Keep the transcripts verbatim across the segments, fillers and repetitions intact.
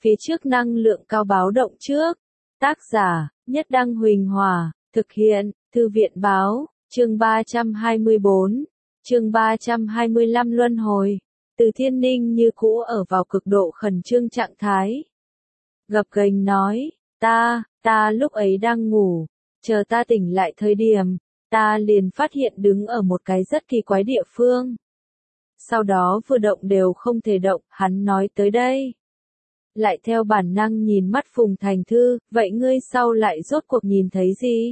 Phía trước năng lượng cao báo động trước. Tác giả, Nhất Đăng Huỳnh Hòa, thực hiện, Thư viện Báo, chương ba trăm hai mươi bốn, chương ba trăm hai mươi lăm luân hồi. Từ Thiên Ninh như cũ ở vào cực độ khẩn trương trạng thái. Gập ghềnh nói, ta, ta lúc ấy đang ngủ, chờ ta tỉnh lại thời điểm, ta liền phát hiện đứng ở một cái rất kỳ quái địa phương. Sau đó vừa động đều không thể động, hắn nói tới đây. Lại theo bản năng nhìn mắt Phùng Thành Thư, vậy ngươi sau lại rốt cuộc nhìn thấy gì?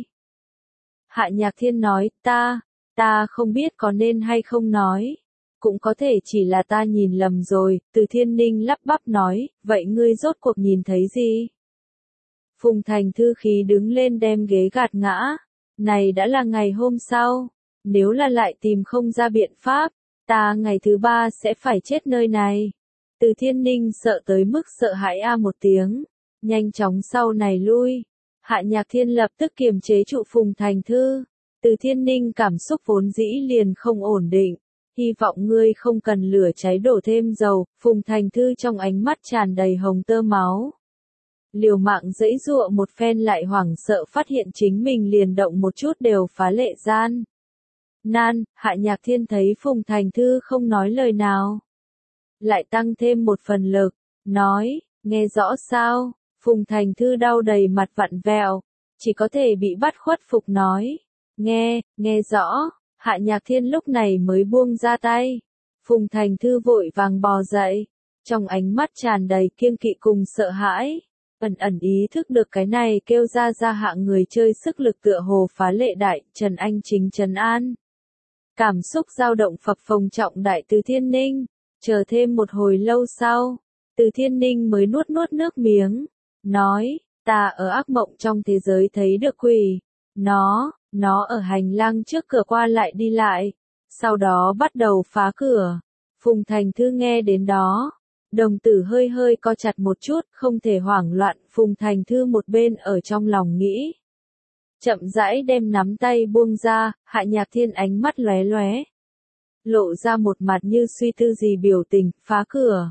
Hạ Nhạc Thiên nói, ta, ta không biết có nên hay không nói. Cũng có thể chỉ là ta nhìn lầm rồi, Từ Thiên Ninh lắp bắp nói, vậy ngươi rốt cuộc nhìn thấy gì? Phùng Thành Thư khí đứng lên đem ghế gạt ngã, này đã là ngày hôm sau, nếu là lại tìm không ra biện pháp, ta ngày thứ ba sẽ phải chết nơi này. Từ Thiên Ninh sợ tới mức sợ hãi a một tiếng, nhanh chóng sau này lui. Hạ Nhạc Thiên lập tức kiềm chế trụ Phùng Thành Thư. Từ Thiên Ninh cảm xúc vốn dĩ liền không ổn định, hy vọng ngươi không cần lửa cháy đổ thêm dầu. Phùng Thành Thư trong ánh mắt tràn đầy hồng tơ máu. Liều mạng giãy giụa một phen lại hoảng sợ phát hiện chính mình liền động một chút đều phá lệ gian. Nan, Hạ Nhạc Thiên thấy Phùng Thành Thư không nói lời nào, lại tăng thêm một phần lực, nói, nghe rõ sao? Phùng Thành Thư đau đầy mặt vặn vẹo, chỉ có thể bị bắt khuất phục nói, nghe, nghe rõ. Hạ Nhạc Thiên lúc này mới buông ra tay. Phùng Thành Thư vội vàng bò dậy, trong ánh mắt tràn đầy kiêng kỵ cùng sợ hãi, ẩn ẩn ý thức được cái này kêu ra ra hạng người chơi sức lực tựa hồ phá lệ đại, Trần Anh Chính trấn an. Cảm xúc dao động phập phồng trọng đại Từ Thiên Ninh, chờ thêm một hồi lâu sau, Từ Thiên Ninh mới nuốt nuốt nước miếng, nói, ta ở ác mộng trong thế giới thấy được quỷ, nó, nó ở hành lang trước cửa qua lại đi lại, sau đó bắt đầu phá cửa. Phùng Thành Thư nghe đến đó, đồng tử hơi hơi co chặt một chút, không thể hoảng loạn. Phùng Thành Thư một bên ở trong lòng nghĩ, chậm rãi đem nắm tay buông ra. Hạ Nhạc Thiên ánh mắt lóe lóe, lộ ra một mặt như suy tư gì biểu tình. Phá cửa.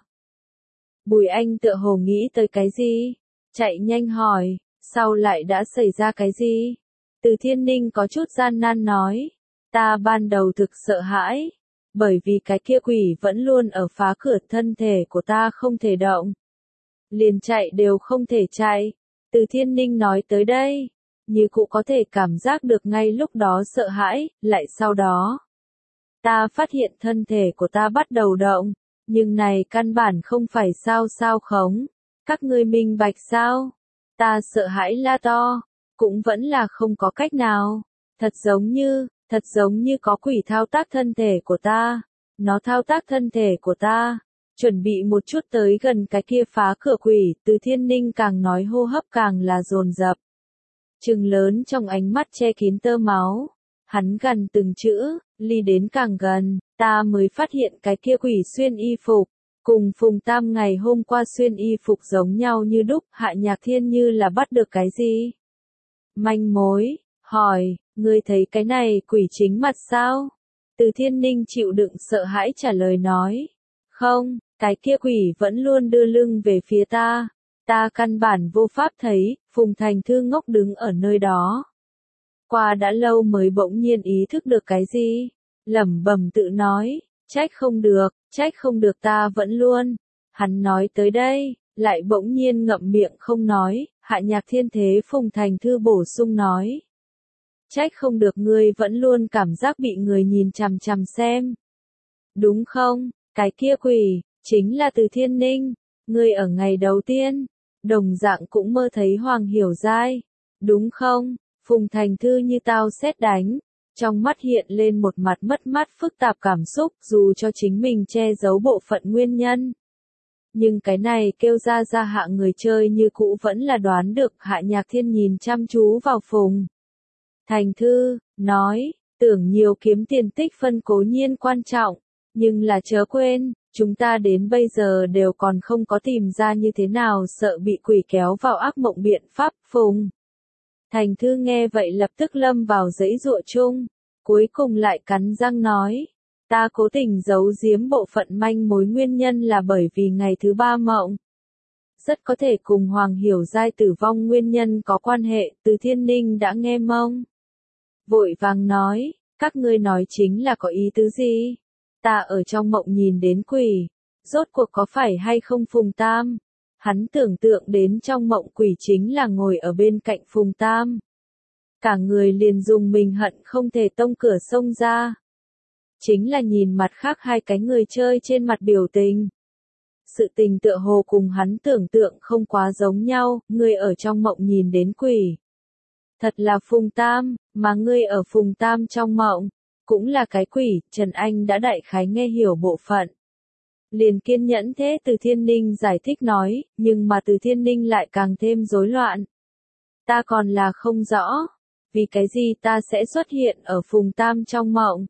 Bùi Anh tựa hồ nghĩ tới cái gì, chạy nhanh hỏi, sau lại đã xảy ra cái gì? Từ Thiên Ninh có chút gian nan nói, ta ban đầu thực sợ hãi, bởi vì cái kia quỷ vẫn luôn ở phá cửa, thân thể của ta không thể động, liền chạy đều không thể chạy. Từ Thiên Ninh nói tới đây, như cụ có thể cảm giác được ngay lúc đó sợ hãi, lại sau đó, ta phát hiện thân thể của ta bắt đầu động, nhưng này căn bản không phải sao sao khống, các ngươi minh bạch sao? Ta sợ hãi la to, cũng vẫn là không có cách nào, thật giống như, thật giống như có quỷ thao tác thân thể của ta, nó thao tác thân thể của ta, chuẩn bị một chút tới gần cái kia phá cửa quỷ. Từ Thiên Ninh càng nói hô hấp càng là dồn dập, trừng lớn trong ánh mắt che kín tơ máu, hắn gần từng chữ, ly đến càng gần, ta mới phát hiện cái kia quỷ xuyên y phục, cùng Phùng Tam ngày hôm qua xuyên y phục giống nhau như đúc. Hạ Nhạc Thiên như là bắt được cái gì manh mối, hỏi, ngươi thấy cái này quỷ chính mặt sao? Từ Thiên Ninh chịu đựng sợ hãi trả lời nói, không, cái kia quỷ vẫn luôn đưa lưng về phía ta, ta căn bản vô pháp thấy. Phùng Thành Thư ngốc đứng ở nơi đó, qua đã lâu mới bỗng nhiên ý thức được cái gì, lẩm bẩm tự nói, trách không được, trách không được ta vẫn luôn. Hắn nói tới đây, lại bỗng nhiên ngậm miệng không nói. Hạ Nhạc Thiên thế Phùng Thành Thư bổ sung nói, trách không được ngươi vẫn luôn cảm giác bị người nhìn chằm chằm xem. Đúng không, cái kia quỷ, chính là Từ Thiên Ninh, ngươi ở ngày đầu tiên, đồng dạng cũng mơ thấy Hoàng Hiểu Giai, đúng không? Phùng Thành Thư như tao sét đánh, trong mắt hiện lên một mặt mất mát phức tạp cảm xúc, dù cho chính mình che giấu bộ phận nguyên nhân. Nhưng cái này kêu ra ra hạ người chơi như cũ vẫn là đoán được. Hạ Nhạc Thiên nhìn chăm chú vào Phùng Thành Thư, nói, tưởng nhiều kiếm tiền tích phân cố nhiên quan trọng, nhưng là chớ quên, chúng ta đến bây giờ đều còn không có tìm ra như thế nào sợ bị quỷ kéo vào ác mộng biện pháp. Phùng Thành Thư nghe vậy lập tức lâm vào giãy giụa chung, cuối cùng lại cắn răng nói, ta cố tình giấu giếm bộ phận manh mối nguyên nhân là bởi vì ngày thứ ba mộng. rất có thể cùng Hoàng Hiểu Giai tử vong nguyên nhân có quan hệ. Từ Thiên Ninh đã nghe mông, vội vàng nói, các ngươi nói chính là có ý tứ gì? Ta ở trong mộng nhìn đến quỷ, rốt cuộc có phải hay không Phùng Tam? Hắn tưởng tượng đến trong mộng quỷ chính là ngồi ở bên cạnh Phùng Tam. Cả người liền dùng mình hận không thể tông cửa xông ra. Chính là nhìn mặt khác hai cái người chơi trên mặt biểu tình. Sự tình tựa hồ cùng hắn tưởng tượng không quá giống nhau, ngươi ở trong mộng nhìn đến quỷ. Thật là Phùng Tam, mà ngươi ở Phùng Tam trong mộng, cũng là cái quỷ. Trần Anh đã đại khái nghe hiểu bộ phận. Liền kiên nhẫn thế Từ Thiên Ninh giải thích nói, nhưng mà Từ Thiên Ninh lại càng thêm rối loạn. Ta còn là không rõ, vì cái gì ta sẽ xuất hiện ở Phùng Tam trong mộng.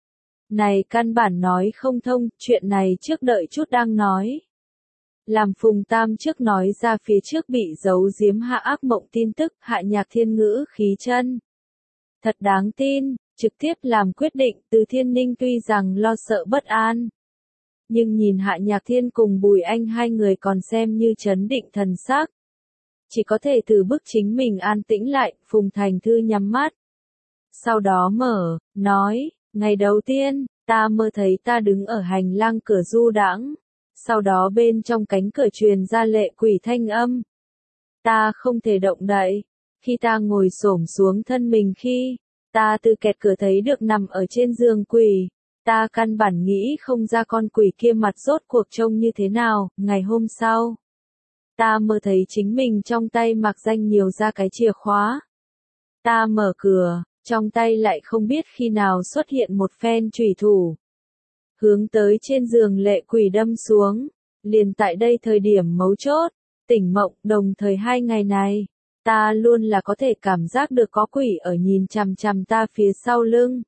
Này căn bản nói không thông, chuyện này trước đợi chút đang nói. Làm Phùng Tam trước nói ra phía trước bị giấu giếm hạ ác mộng tin tức, Hạ Nhạc Thiên ngữ khí chân. Thật đáng tin, trực tiếp làm quyết định. Từ Thiên Ninh tuy rằng lo sợ bất an. Nhưng nhìn Hạ Nhạc Thiên cùng Bùi Anh hai người còn xem như trấn định thần sắc. Chỉ có thể thử bức chính mình an tĩnh lại. Phùng Thành Thư nhắm mắt. Sau đó mở, nói, ngày đầu tiên, ta mơ thấy ta đứng ở hành lang cửa du đãng. Sau đó bên trong cánh cửa truyền ra lệ quỷ thanh âm. Ta không thể động đậy. Khi ta ngồi xổm xuống thân mình khi, ta từ kẹt cửa thấy được nằm ở trên giường quỷ. Ta căn bản nghĩ không ra con quỷ kia mặt rốt cuộc trông như thế nào. Ngày hôm sau, ta mơ thấy chính mình trong tay mặc danh nhiều ra cái chìa khóa. Ta mở cửa, trong tay lại không biết khi nào xuất hiện một phen chủy thủ. Hướng tới trên giường lệ quỷ đâm xuống. Liền tại đây thời điểm mấu chốt, tỉnh mộng, đồng thời hai ngày này, ta luôn là có thể cảm giác được có quỷ ở nhìn chằm chằm ta phía sau lưng.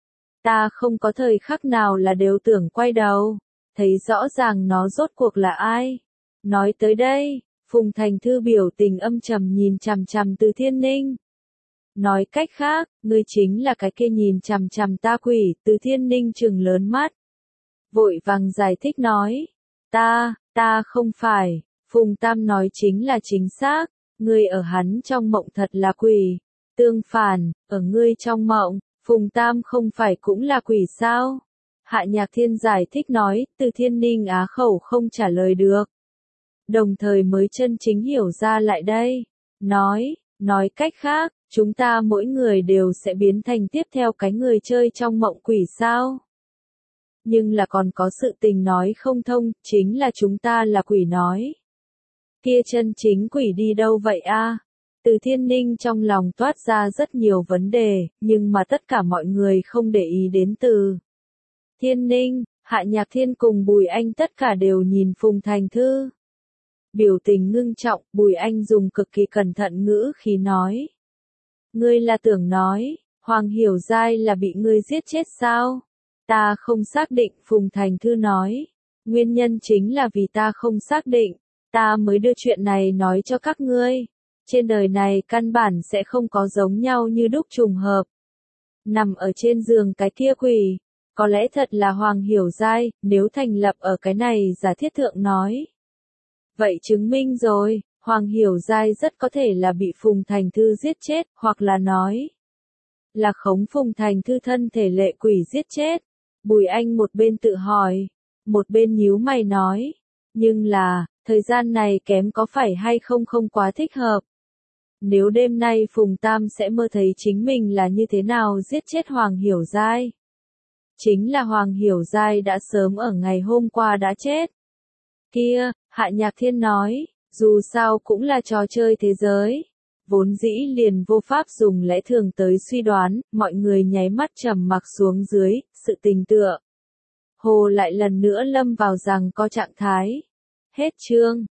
Ta không có thời khắc nào là đều tưởng quay đầu, thấy rõ ràng nó rốt cuộc là ai. Nói tới đây, Phùng Thành Thư biểu tình âm trầm nhìn chằm chằm Từ Thiên Ninh. Nói cách khác, ngươi chính là cái kia nhìn chằm chằm ta quỷ. Từ Thiên Ninh trừng lớn mắt. Vội vàng giải thích nói, ta, ta không phải. Phùng Tam nói chính là chính xác, ngươi ở hắn trong mộng thật là quỷ. Tương phản, ở ngươi trong mộng, Phùng Tam không phải cũng là quỷ sao? Hạ Nhạc Thiên giải thích nói. Từ Thiên Ninh á khẩu không trả lời được. Đồng thời mới chân chính hiểu ra lại đây. Nói, nói cách khác, chúng ta mỗi người đều sẽ biến thành tiếp theo cái người chơi trong mộng quỷ sao? Nhưng là còn có sự tình nói không thông, chính là chúng ta là quỷ nói. Kia chân chính quỷ đi đâu vậy a? Từ Thiên Ninh trong lòng toát ra rất nhiều vấn đề, nhưng mà tất cả mọi người không để ý đến Từ Thiên Ninh. Hạ Nhạc Thiên cùng Bùi Anh tất cả đều nhìn Phùng Thành Thư. Biểu tình ngưng trọng, Bùi Anh dùng cực kỳ cẩn thận ngữ khí nói. Ngươi là tưởng nói, Hoàng Hiểu Giai là bị ngươi giết chết sao? Ta không xác định, Phùng Thành Thư nói. Nguyên nhân chính là vì ta không xác định, ta mới đưa chuyện này nói cho các ngươi. Trên đời này căn bản sẽ không có giống nhau như đúc trùng hợp. Nằm ở trên giường cái kia quỷ, có lẽ thật là Hoàng Hiểu Giai, nếu thành lập ở cái này giả thiết thượng nói. Vậy chứng minh rồi, Hoàng Hiểu Giai rất có thể là bị Phùng Thành Thư giết chết, hoặc là nói là khống Phùng Thành Thư thân thể lệ quỷ giết chết. Bùi Anh một bên tự hỏi, một bên nhíu mày nói, nhưng là, thời gian này kém có phải hay không không quá thích hợp. Nếu đêm nay Phùng Tam sẽ mơ thấy chính mình là như thế nào giết chết Hoàng Hiểu Giai. Chính là Hoàng Hiểu Giai đã sớm ở ngày hôm qua đã chết. Kia, Hạ Nhạc Thiên nói, dù sao cũng là trò chơi thế giới. Vốn dĩ liền vô pháp dùng lẽ thường tới suy đoán, mọi người nháy mắt trầm mặc xuống dưới, sự tình tựa. Hồ lại lần nữa lâm vào rằng có trạng thái. Hết chương.